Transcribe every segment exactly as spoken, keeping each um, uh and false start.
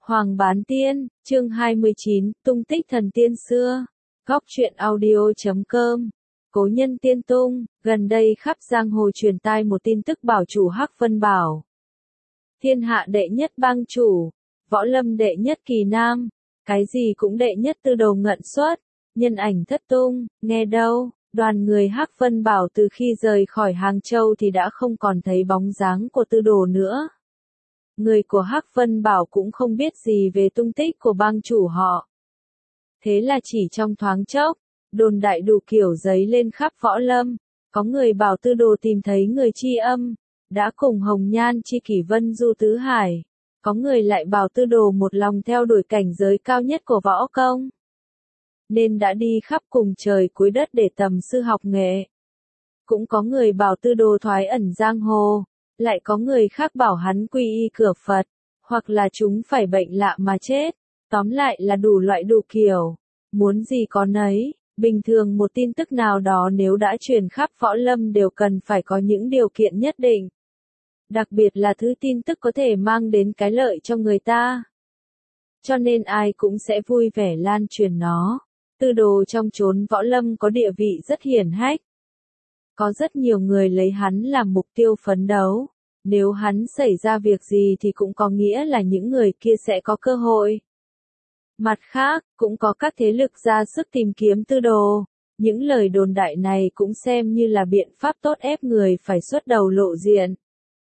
Hoàng Bán Tiên, chương hai mươi chín, tung tích thần tiên xưa. Góc truyện audio chấm com. Cố nhân tiên tung, gần đây khắp giang hồ truyền tai một tin tức bảo chủ Hắc Vân Bảo. Thiên hạ đệ nhất bang chủ, võ lâm đệ nhất kỳ nam, cái gì cũng đệ nhất tư đồ ngận xuất, nhân ảnh thất tung, nghe đâu, đoàn người Hắc Vân Bảo từ khi rời khỏi Hàng Châu thì đã không còn thấy bóng dáng của tư đồ nữa. Người của Hắc Vân Bảo cũng không biết gì về tung tích của bang chủ họ. Thế là chỉ trong thoáng chốc, đồn đại đủ kiểu giấy lên khắp võ lâm, có người bảo tư đồ tìm thấy người Tri Âm, đã cùng Hồng Nhan chi kỷ vân du tứ hải, có người lại bảo tư đồ một lòng theo đuổi cảnh giới cao nhất của võ công, nên đã đi khắp cùng trời cuối đất để tầm sư học nghệ. Cũng có người bảo tư đồ thoái ẩn giang hồ, lại có người khác bảo hắn quy y cửa Phật, hoặc là chúng phải bệnh lạ mà chết, tóm lại là đủ loại đủ kiểu, muốn gì có nấy. Bình thường một tin tức nào đó nếu đã truyền khắp võ lâm đều cần phải có những điều kiện nhất định. Đặc biệt là thứ tin tức có thể mang đến cái lợi cho người ta. Cho nên ai cũng sẽ vui vẻ lan truyền nó. Tư đồ trong chốn võ lâm có địa vị rất hiển hách. Có rất nhiều người lấy hắn làm mục tiêu phấn đấu. Nếu hắn xảy ra việc gì thì cũng có nghĩa là những người kia sẽ có cơ hội. Mặt khác, cũng có các thế lực ra sức tìm kiếm tư đồ. Những lời đồn đại này cũng xem như là biện pháp tốt ép người phải xuất đầu lộ diện.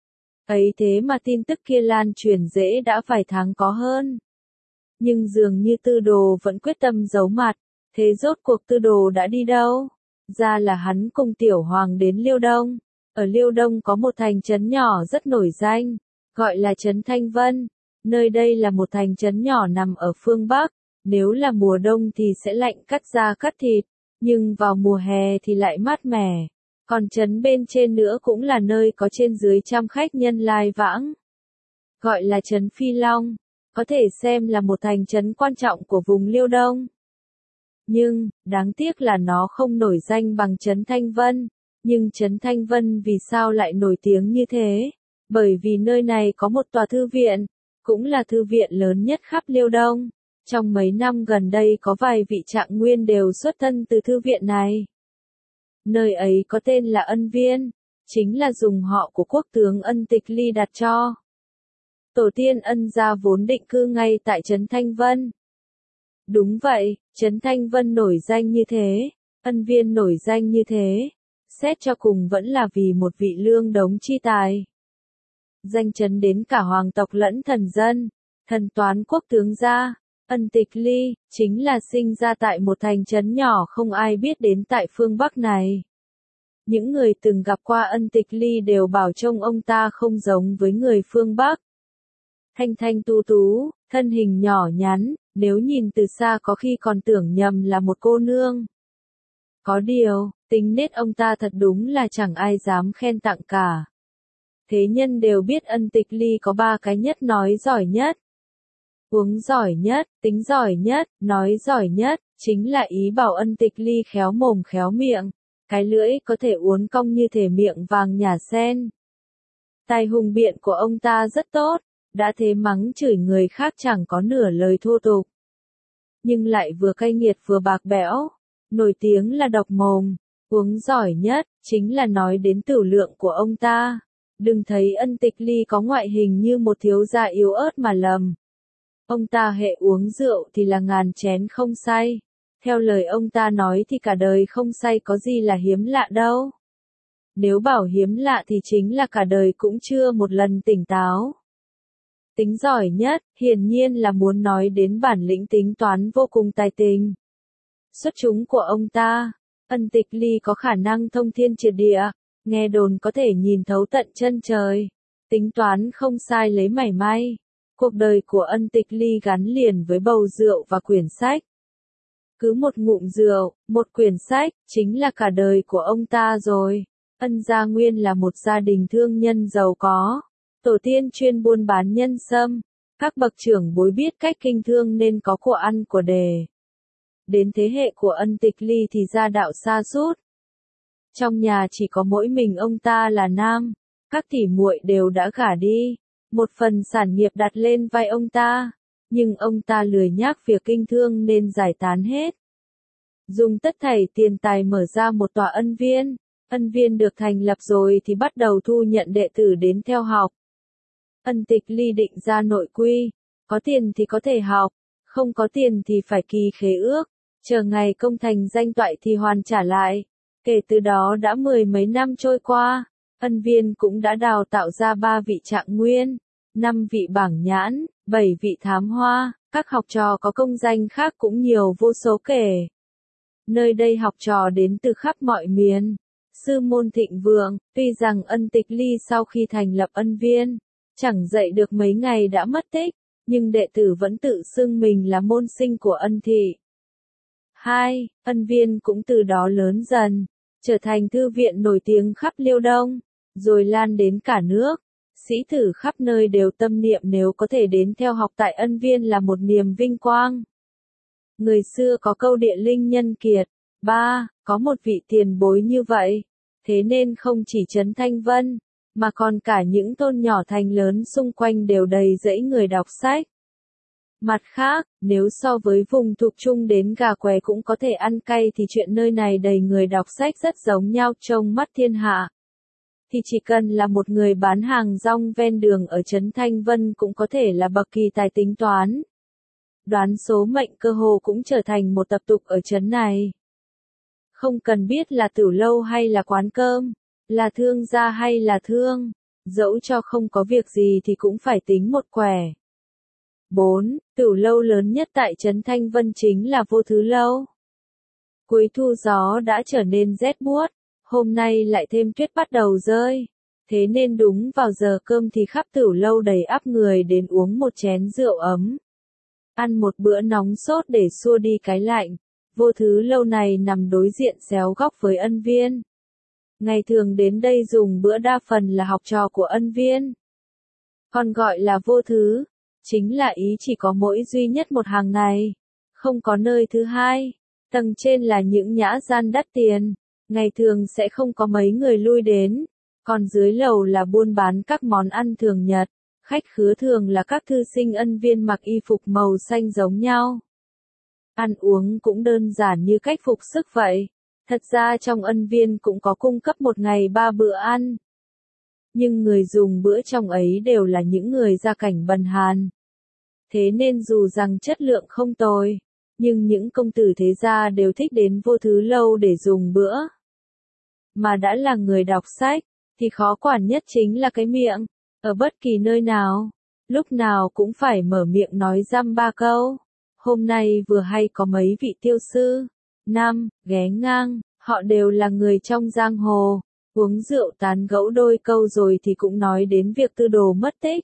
Ấy thế mà tin tức kia lan truyền dễ đã vài tháng có hơn. Nhưng dường như tư đồ vẫn quyết tâm giấu mặt. Thế rốt cuộc tư đồ đã đi đâu? Ra là hắn cùng Tiểu Hoàng đến Liêu Đông. Ở Liêu Đông có một thành trấn nhỏ rất nổi danh, gọi là trấn Thanh Vân. Nơi đây là một thành trấn nhỏ nằm ở phương Bắc, nếu là mùa đông thì sẽ lạnh cắt da cắt thịt, nhưng vào mùa hè thì lại mát mẻ. Còn trấn bên trên nữa cũng là nơi có trên dưới trăm khách nhân lai vãng. Gọi là trấn Phi Long, có thể xem là một thành trấn quan trọng của vùng Liêu Đông. Nhưng, đáng tiếc là nó không nổi danh bằng trấn Thanh Vân. Nhưng trấn Thanh Vân vì sao lại nổi tiếng như thế? Bởi vì nơi này có một tòa thư viện, cũng là thư viện lớn nhất khắp Liêu Đông. Trong mấy năm gần đây có vài vị trạng nguyên đều xuất thân từ thư viện này. Nơi ấy có tên là Ân Viên, chính là dùng họ của quốc tướng Ân Tịch Ly đặt cho. Tổ tiên Ân gia vốn định cư ngay tại trấn Thanh Vân. Đúng vậy, trấn Thanh Vân nổi danh như thế, Ân Viên nổi danh như thế. Xét cho cùng vẫn là vì một vị lương đống chi tài. Danh chấn đến cả hoàng tộc lẫn thần dân, thần toán quốc tướng gia, Ân Tịch Ly, chính là sinh ra tại một thành trấn nhỏ không ai biết đến tại phương Bắc này. Những người từng gặp qua Ân Tịch Ly đều bảo trông ông ta không giống với người phương Bắc. Thanh thanh tu tú, thân hình nhỏ nhắn, nếu nhìn từ xa có khi còn tưởng nhầm là một cô nương. Có điều, tính nết ông ta thật đúng là chẳng ai dám khen tặng cả. Thế nhân đều biết Ân Tịch Ly có ba cái nhất: nói giỏi nhất, uống giỏi nhất, tính giỏi nhất. Nói giỏi nhất, chính là ý bảo Ân Tịch Ly khéo mồm khéo miệng, cái lưỡi có thể uốn cong như thể miệng vàng nhả sen. Tài hùng biện của ông ta rất tốt, đã thế mắng chửi người khác chẳng có nửa lời thô tục. Nhưng lại vừa cay nghiệt vừa bạc bẽo. Nổi tiếng là độc mồm. Uống giỏi nhất, chính là nói đến tửu lượng của ông ta. Đừng thấy Ân Tịch Ly có ngoại hình như một thiếu gia yếu ớt mà lầm. Ông ta hệ uống rượu thì là ngàn chén không say. Theo lời ông ta nói thì cả đời không say có gì là hiếm lạ đâu. Nếu bảo hiếm lạ thì chính là cả đời cũng chưa một lần tỉnh táo. Tính giỏi nhất, hiển nhiên là muốn nói đến bản lĩnh tính toán vô cùng tài tình. Xuất chúng của ông ta, Ân Tịch Ly có khả năng thông thiên triệt địa, nghe đồn có thể nhìn thấu tận chân trời, tính toán không sai lấy mảy may. Cuộc đời của Ân Tịch Ly gắn liền với bầu rượu và quyển sách. Cứ một ngụm rượu, một quyển sách, chính là cả đời của ông ta rồi. Ân gia nguyên là một gia đình thương nhân giàu có, tổ tiên chuyên buôn bán nhân sâm, các bậc trưởng bối biết cách kinh thương nên có của ăn của đề. Đến thế hệ của Ân Tịch Ly thì gia đạo sa sút. Trong nhà chỉ có mỗi mình ông ta là nam, các tỷ muội đều đã gả đi, một phần sản nghiệp đặt lên vai ông ta. nhưng ông ta lười nhác việc kinh thương nên giải tán hết. Dùng tất thảy tiền tài mở ra một tòa ân viên, ân viên được thành lập rồi thì bắt đầu thu nhận đệ tử đến theo học. Ân Tịch Ly định ra nội quy, có tiền thì có thể học, không có tiền thì phải ký khế ước, chờ ngày công thành danh toại thì hoàn trả lại. Kể từ đó đã mười mấy năm trôi qua, ân viên cũng đã đào tạo ra ba vị trạng nguyên, năm vị bảng nhãn, bảy vị thám hoa, các học trò có công danh khác cũng nhiều vô số kể. Nơi đây học trò đến từ khắp mọi miền. Sư môn thịnh vượng, tuy rằng Ân Tịch Ly sau khi thành lập ân viên, chẳng dạy được mấy ngày đã mất tích, nhưng đệ tử vẫn tự xưng mình là môn sinh của ân thị. hai. Ân viên cũng từ đó lớn dần, trở thành thư viện nổi tiếng khắp Liêu Đông, rồi lan đến cả nước. Sĩ tử khắp nơi đều tâm niệm nếu có thể đến theo học tại ân viên là một niềm vinh quang. Người xưa có câu địa linh nhân kiệt. ba. Có một vị tiền bối như vậy, thế nên không chỉ Trấn Thanh Vân, mà còn cả những thôn nhỏ thành lớn xung quanh đều đầy rẫy người đọc sách. Mặt khác, nếu so với vùng thuộc trung đến gà què cũng có thể ăn cay thì chuyện nơi này đầy người đọc sách rất giống nhau trong mắt thiên hạ. Thì chỉ cần là một người bán hàng rong ven đường ở Trấn Thanh Vân cũng có thể là bậc kỳ tài tính toán. Đoán số mệnh cơ hồ cũng trở thành một tập tục ở trấn này. Không cần biết là tửu lâu hay là quán cơm, là thương gia hay là thương, dẫu cho không có việc gì thì cũng phải tính một quẻ. bốn. Tửu lâu lớn nhất tại Trấn Thanh Vân chính là Vô Thứ Lâu. Cuối thu gió đã trở nên rét buốt, hôm nay lại thêm tuyết bắt đầu rơi, thế nên đúng vào giờ cơm thì khắp tửu lâu đầy ắp người đến uống một chén rượu ấm. Ăn một bữa nóng sốt để xua đi cái lạnh. Vô Thứ Lâu này nằm đối diện xéo góc với ân viên. Ngày thường đến đây dùng bữa đa phần là học trò của ân viên. Còn gọi là vô thứ, chính là ý chỉ có mỗi duy nhất một hàng này. Không có nơi thứ hai. Tầng trên là những nhã gian đắt tiền, ngày thường sẽ không có mấy người lui đến. Còn dưới lầu là buôn bán các món ăn thường nhật. Khách khứa thường là các thư sinh ân viên mặc y phục màu xanh giống nhau. Ăn uống cũng đơn giản như cách phục sức vậy. Thật ra trong ân viên cũng có cung cấp một ngày ba bữa ăn. Nhưng người dùng bữa trong ấy đều là những người gia cảnh bần hàn. Thế nên dù rằng chất lượng không tồi, nhưng những công tử thế gia đều thích đến Vô Thứ Lâu để dùng bữa. Mà đã là người đọc sách, thì khó quản nhất chính là cái miệng. Ở bất kỳ nơi nào, lúc nào cũng phải mở miệng nói dăm ba câu. Hôm nay vừa hay có mấy vị tiêu sư, năm, ghé ngang, họ đều là người trong giang hồ, uống rượu tán gẫu đôi câu rồi thì cũng nói đến việc Tư Đồ mất tích.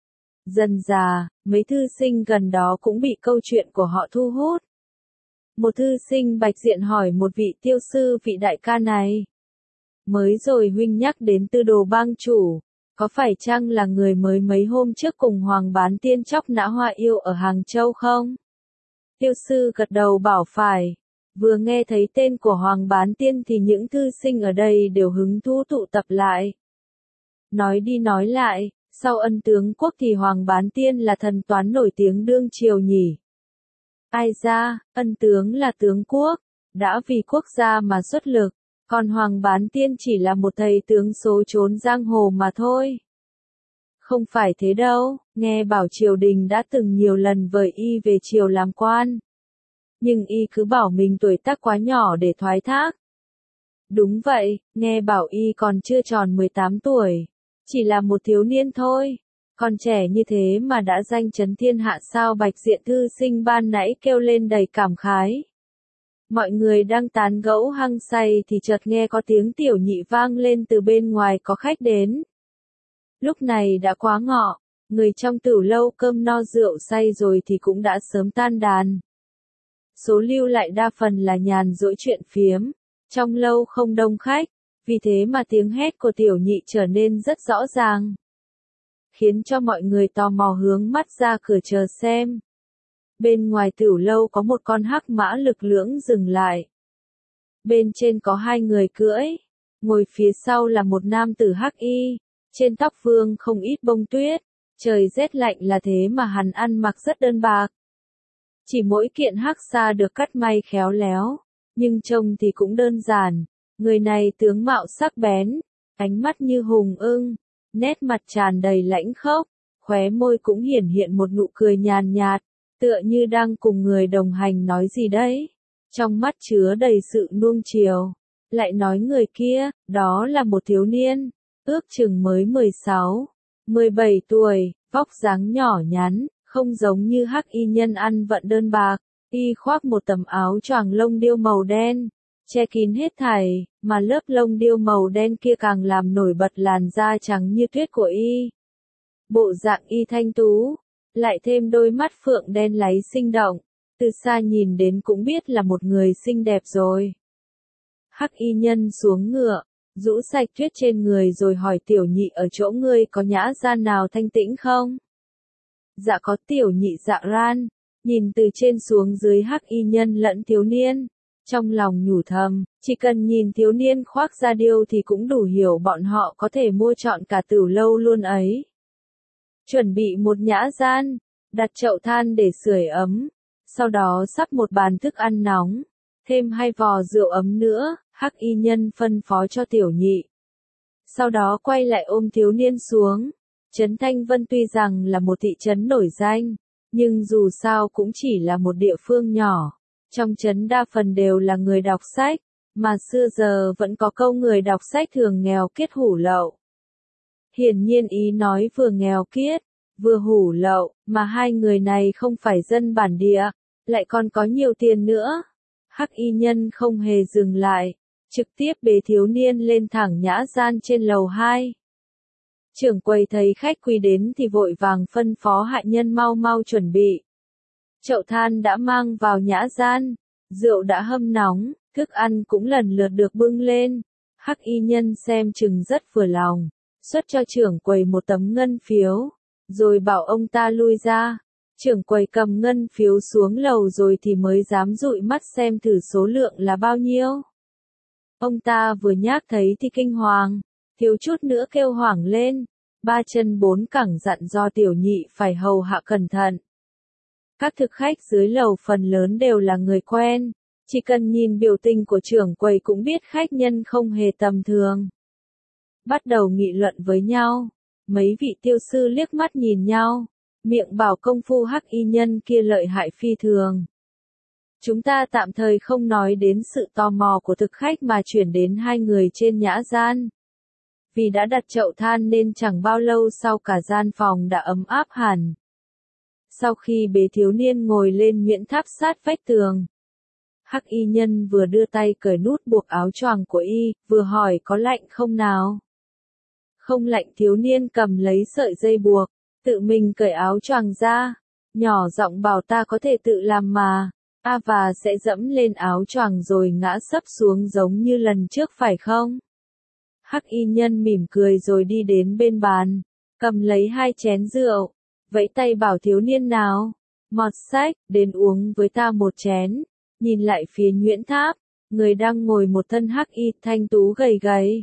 Dần dà, mấy thư sinh gần đó cũng bị câu chuyện của họ thu hút. Một thư sinh bạch diện hỏi một vị tiêu sư vị đại ca này. Mới rồi huynh nhắc đến Tư Đồ bang chủ. Có phải chăng là người mới mấy hôm trước cùng Hoàng Bán Tiên chóc nã Hoa Yêu ở Hàng Châu không? Tiêu sư gật đầu bảo phải. Vừa nghe thấy tên của Hoàng Bán Tiên thì những thư sinh ở đây đều hứng thú tụ tập lại. Nói đi nói lại, sau Ân Tướng Quốc thì Hoàng Bán Tiên là thần toán nổi tiếng đương triều nhỉ? Ai ra, Ân Tướng là tướng quốc, đã vì quốc gia mà xuất lực. Còn Hoàng Bán Tiên chỉ là một thầy tướng số trốn giang hồ mà thôi. Không phải thế đâu, nghe bảo triều đình đã từng nhiều lần vời y về triều làm quan. Nhưng y cứ bảo mình tuổi tác quá nhỏ để thoái thác. Đúng vậy, nghe bảo y còn chưa tròn mười tám tuổi, chỉ là một thiếu niên thôi. Còn trẻ như thế mà đã danh chấn thiên hạ sao? Bạch diện thư sinh ban nãy kêu lên đầy cảm khái. Mọi người đang tán gẫu hăng say thì chợt nghe có tiếng tiểu nhị vang lên từ bên ngoài có khách đến. Lúc này đã quá ngọ, người trong tửu lâu cơm no rượu say rồi thì cũng đã sớm tan đàn. Số lưu lại đa phần là nhàn rỗi chuyện phiếm, trong lâu không đông khách, vì thế mà tiếng hét của tiểu nhị trở nên rất rõ ràng. Khiến cho mọi người tò mò hướng mắt ra cửa chờ xem. Bên ngoài tửu lâu có một con hắc mã lực lưỡng dừng lại. Bên trên có hai người cưỡi, ngồi phía sau là một nam tử hắc y, trên tóc vương không ít bông tuyết, Trời rét lạnh là thế mà hắn ăn mặc rất đơn bạc. Chỉ mỗi kiện hắc sa được cắt may khéo léo, nhưng trông thì cũng đơn giản. Người này tướng mạo sắc bén, ánh mắt như hùng ưng, nét mặt tràn đầy lãnh khốc, khóe môi cũng hiển hiện một nụ cười nhàn nhạt, tựa như đang cùng người đồng hành nói gì đấy. Trong mắt chứa đầy sự nuông chiều. Lại nói người kia, đó là một thiếu niên, ước chừng mới mười sáu, mười bảy tuổi, vóc dáng nhỏ nhắn, không giống như hắc y nhân ăn vận đơn bạc, y khoác một tấm áo choàng lông điêu màu đen, che kín hết thảy, mà lớp lông điêu màu đen kia càng làm nổi bật làn da trắng như tuyết của y. Bộ dạng y thanh tú, lại thêm đôi mắt phượng đen láy sinh động, từ xa nhìn đến cũng biết là một người xinh đẹp rồi. Hắc y nhân xuống ngựa, rũ sạch tuyết trên người rồi hỏi tiểu nhị ở chỗ ngươi có nhã gian nào thanh tĩnh không? Dạ có, tiểu nhị dạ ran, nhìn từ trên xuống dưới hắc y nhân lẫn thiếu niên, trong lòng nhủ thầm, chỉ cần nhìn thiếu niên khoác da điêu thì cũng đủ hiểu bọn họ có thể mua trọn cả tửu lâu luôn ấy. Chuẩn bị một nhã gian, đặt chậu than để sưởi ấm, sau đó sắp một bàn thức ăn nóng, thêm hai vò rượu ấm nữa, hắc y nhân phân phó cho tiểu nhị. Sau đó quay lại ôm thiếu niên xuống. Trấn Thanh Vân tuy rằng là một thị trấn nổi danh, nhưng dù sao cũng chỉ là một địa phương nhỏ. Trong trấn đa phần đều là người đọc sách, mà xưa giờ vẫn có câu người đọc sách thường nghèo kiết hủ lậu. Hiển nhiên ý nói vừa nghèo kiết, vừa hủ lậu, mà hai người này không phải dân bản địa, lại còn có nhiều tiền nữa. Hắc y nhân không hề dừng lại, trực tiếp bế thiếu niên lên thẳng nhã gian trên lầu hai. Trưởng quầy thấy khách quý đến thì vội vàng phân phó hạ nhân mau mau chuẩn bị. Chậu than đã mang vào nhã gian, rượu đã hâm nóng, thức ăn cũng lần lượt được bưng lên. Hắc y nhân xem chừng rất vừa lòng, xuất cho trưởng quầy một tấm ngân phiếu, rồi bảo ông ta lui ra. Trưởng quầy cầm ngân phiếu xuống lầu rồi thì mới dám dụi mắt xem thử số lượng là bao nhiêu. Ông ta vừa nhắc thấy thì kinh hoàng, thiếu chút nữa kêu hoảng lên, ba chân bốn cẳng dặn do tiểu nhị phải hầu hạ cẩn thận. Các thực khách dưới lầu phần lớn đều là người quen, chỉ cần nhìn biểu tình của trưởng quầy cũng biết khách nhân không hề tầm thường. Bắt đầu nghị luận với nhau, mấy vị tiêu sư liếc mắt nhìn nhau, miệng bảo công phu hắc y nhân kia lợi hại phi thường. Chúng ta tạm thời không nói đến sự tò mò của thực khách mà chuyển đến hai người trên nhã gian. Vì đã đặt chậu than nên chẳng bao lâu sau cả gian phòng đã ấm áp hẳn. Sau khi bế thiếu niên ngồi lên nhuyễn tháp sát vách tường, hắc y nhân vừa đưa tay cởi nút buộc áo choàng của y, vừa hỏi có lạnh không nào? Không lạnh, thiếu niên cầm lấy sợi dây buộc, tự mình cởi áo choàng ra, nhỏ giọng bảo ta có thể tự làm mà. A và sẽ dẫm lên áo choàng rồi ngã sấp xuống giống như lần trước phải không? Hắc y nhân mỉm cười rồi đi đến bên bàn, cầm lấy hai chén rượu, vẫy tay bảo thiếu niên nào, mọt sách, đến uống với ta một chén. Nhìn lại phía nhuyễn tháp, người đang ngồi một thân hắc y thanh tú gầy gầy.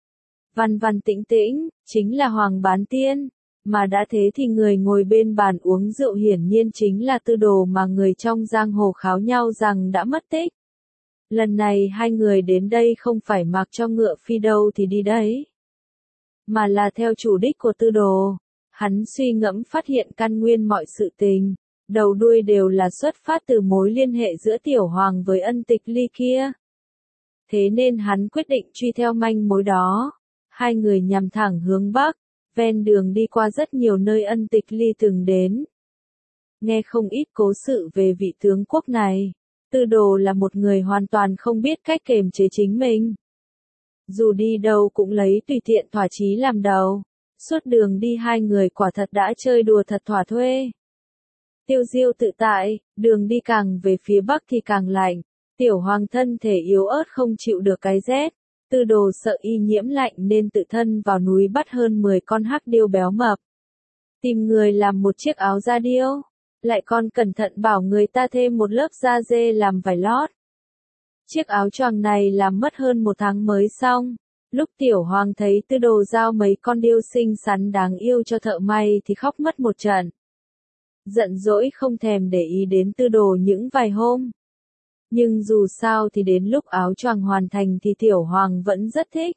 Văn văn tĩnh tĩnh, chính là Hoàng Bán Tiên. Mà đã thế thì người ngồi bên bàn uống rượu hiển nhiên chính là Tư Đồ mà người trong giang hồ kháo nhau rằng đã mất tích. Lần này hai người đến đây không phải mặc cho ngựa phi đâu thì đi đấy, mà là theo chủ đích của Tư Đồ. Hắn suy ngẫm phát hiện căn nguyên mọi sự tình, đầu đuôi đều là xuất phát từ mối liên hệ giữa Tiểu Hoàng với Ân Tịch Ly kia. Thế nên hắn quyết định truy theo manh mối đó. Hai người nhằm thẳng hướng Bắc. Ven đường đi qua rất nhiều nơi Ân Tịch Ly từng đến. Nghe không ít cố sự về vị tướng quốc này. Tư Đồ là một người hoàn toàn không biết cách kiềm chế chính mình. Dù đi đâu cũng lấy tùy tiện thỏa chí làm đầu. Suốt đường đi hai người quả thật đã chơi đùa thật thỏa thuê. Tiêu diêu tự tại, đường đi càng về phía Bắc thì càng lạnh. Tiểu Hoàng thân thể yếu ớt không chịu được cái rét. Tư Đồ sợ y nhiễm lạnh nên tự thân vào núi bắt hơn mười con hắc điêu béo mập. Tìm người làm một chiếc áo da điêu, lại còn cẩn thận bảo người ta thêm một lớp da dê làm vải lót. Chiếc áo choàng này làm mất hơn một tháng mới xong, Lúc Tiểu Hoàng thấy Tư Đồ giao mấy con điêu xinh xắn đáng yêu cho thợ may thì khóc mất một trận. Giận dỗi không thèm để ý đến Tư Đồ những vài hôm. Nhưng dù sao thì đến lúc áo choàng hoàn thành thì Tiểu Hoàng vẫn rất thích.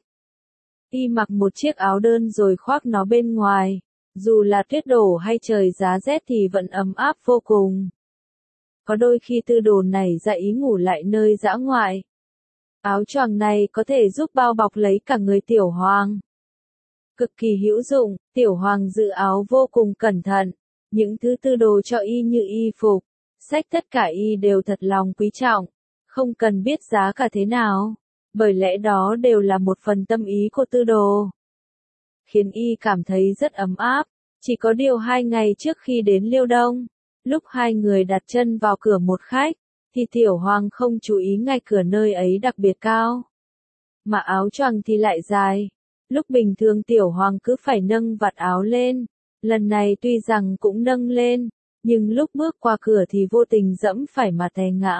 Y mặc một chiếc áo đơn rồi khoác nó bên ngoài, dù là tuyết đổ hay trời giá rét thì vẫn ấm áp vô cùng. Có đôi khi Tư Đồ nảy ra ý ngủ lại nơi dã ngoại. Áo choàng này có thể giúp bao bọc lấy cả người Tiểu Hoàng. Cực kỳ hữu dụng, Tiểu Hoàng giữ áo vô cùng cẩn thận. Những thứ Tư Đồ cho y như y phục, sách tất cả y đều thật lòng quý trọng, không cần biết giá cả thế nào, bởi lẽ đó đều là một phần tâm ý của Tư Đồ. Khiến y cảm thấy rất ấm áp, chỉ có điều hai ngày trước khi đến Liêu Đông, lúc hai người đặt chân vào cửa một khách, thì Tiểu Hoàng không chú ý ngay cửa nơi ấy đặc biệt cao. Mà áo choàng thì lại dài, lúc bình thường Tiểu Hoàng cứ phải nâng vạt áo lên, lần này tuy rằng cũng nâng lên, nhưng lúc bước qua cửa thì vô tình dẫm phải mà té ngã.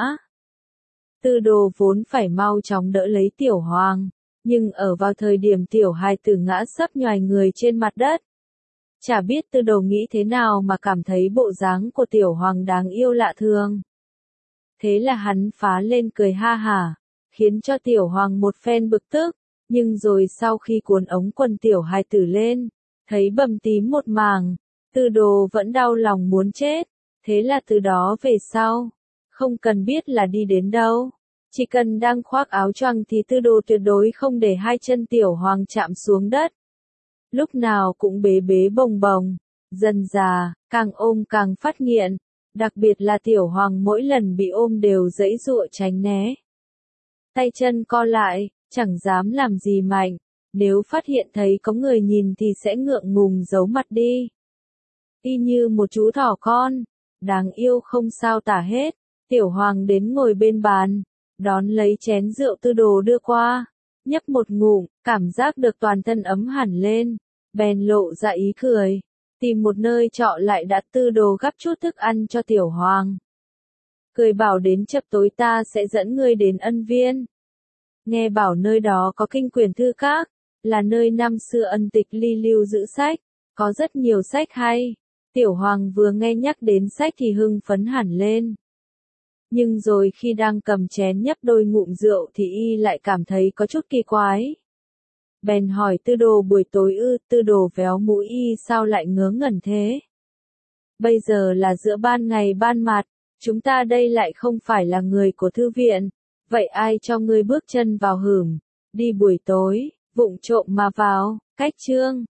Tư Đồ vốn phải mau chóng đỡ lấy Tiểu Hoàng, nhưng ở vào thời điểm Tiểu hài tử ngã sấp nhoài người trên mặt đất. Chả biết Tư Đồ nghĩ thế nào mà cảm thấy bộ dáng của Tiểu Hoàng đáng yêu lạ thường. Thế là hắn phá lên cười ha hả, khiến cho Tiểu Hoàng một phen bực tức, nhưng rồi sau khi cuốn ống quần Tiểu hài tử lên, thấy bầm tím một mảng, Tư Đồ vẫn đau lòng muốn chết, thế là từ đó về sau, không cần biết là đi đến đâu, chỉ cần đang khoác áo choàng thì Tư Đồ tuyệt đối không để hai chân Tiểu Hoàng chạm xuống đất. Lúc nào cũng bế bế bồng bồng, dần dà, càng ôm càng phát nghiện, đặc biệt là Tiểu Hoàng mỗi lần bị ôm đều giãy giụa tránh né. Tay chân co lại, chẳng dám làm gì mạnh, nếu phát hiện thấy có người nhìn thì sẽ ngượng ngùng giấu mặt đi. Y như một chú thỏ con, đáng yêu không sao tả hết. Tiểu Hoàng đến ngồi bên bàn, đón lấy chén rượu Tư Đồ đưa qua, nhấp một ngụm, cảm giác được toàn thân ấm hẳn lên, bèn lộ ra ý cười, tìm một nơi trọ lại đã Tư Đồ gắp chút thức ăn cho Tiểu Hoàng. Cười bảo đến chập tối ta sẽ dẫn ngươi đến Ân Viên. Nghe bảo nơi đó có kinh quyển thư các, là nơi năm xưa Ân Tịch Ly lưu giữ sách, có rất nhiều sách hay. Tiểu Hoàng vừa nghe nhắc đến sách thì hưng phấn hẳn lên. Nhưng rồi khi đang cầm chén nhấp đôi ngụm rượu thì y lại cảm thấy có chút kỳ quái. Bèn hỏi Tư Đồ buổi tối ư, Tư Đồ véo mũi y sao lại ngớ ngẩn thế. Bây giờ là giữa ban ngày ban mặt, chúng ta đây lại không phải là người của thư viện, vậy ai cho ngươi bước chân vào hửm, đi buổi tối, vụng trộm mà vào, cách chương.